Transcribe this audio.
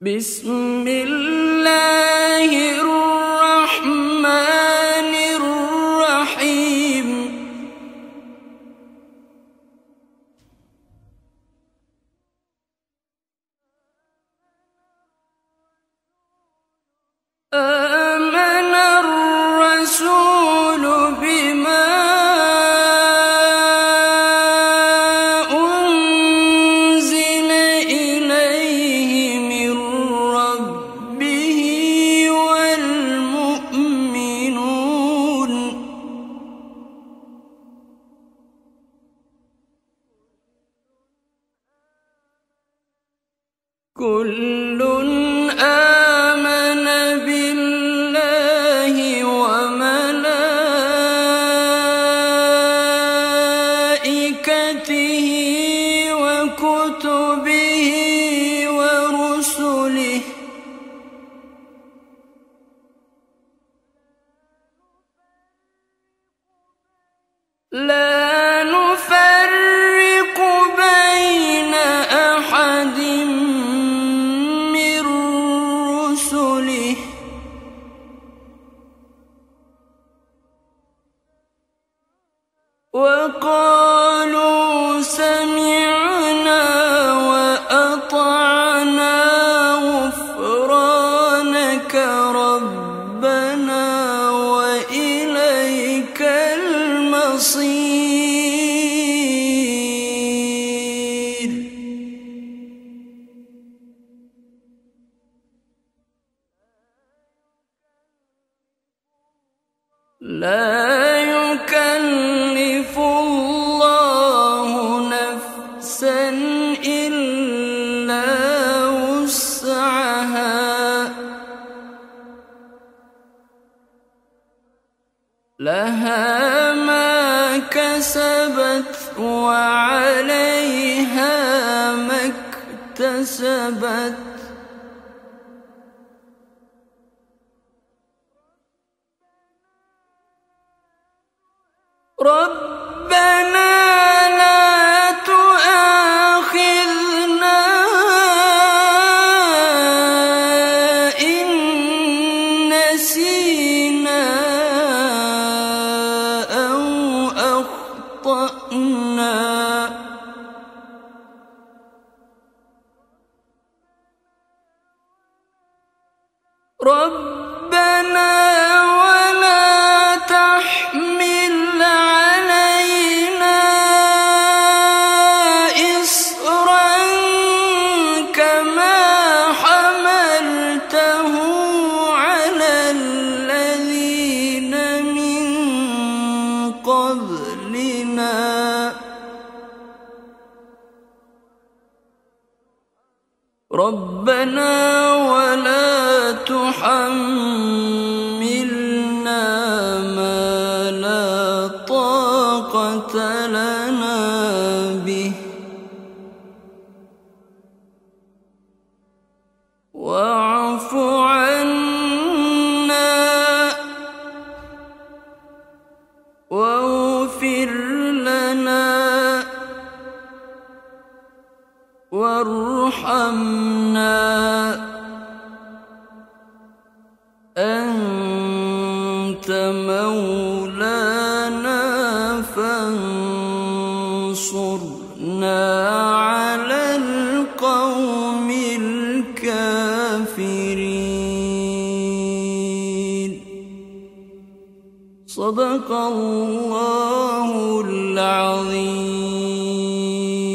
بسم الله الرحمن الرحيم. آمن الرسول بما أنزل إليه من ربه والمؤمنون كل آمن بالله وملائكته وكتبه ورسله لا نفرق بين أحد من رسله وقالوا سمعنا وأطعنا غفرانك ربنا وإليك المصير. لا يكلف الله نفسا إلا وسعها لها ما كسبت وعليها ما اكتسبت ربنا لا تؤاخذنا إن نسينا أو أخطأنا ربنا ولا تحمل علينا إصرا كما حملته على الذين من قبلنا ربنا ولا تحملنا ما لا طاقة لنا به واعف عنا واغفر لنا وارحمنا أنت مولانا فانصرنا على القوم الكافرين. صدق الله العظيم.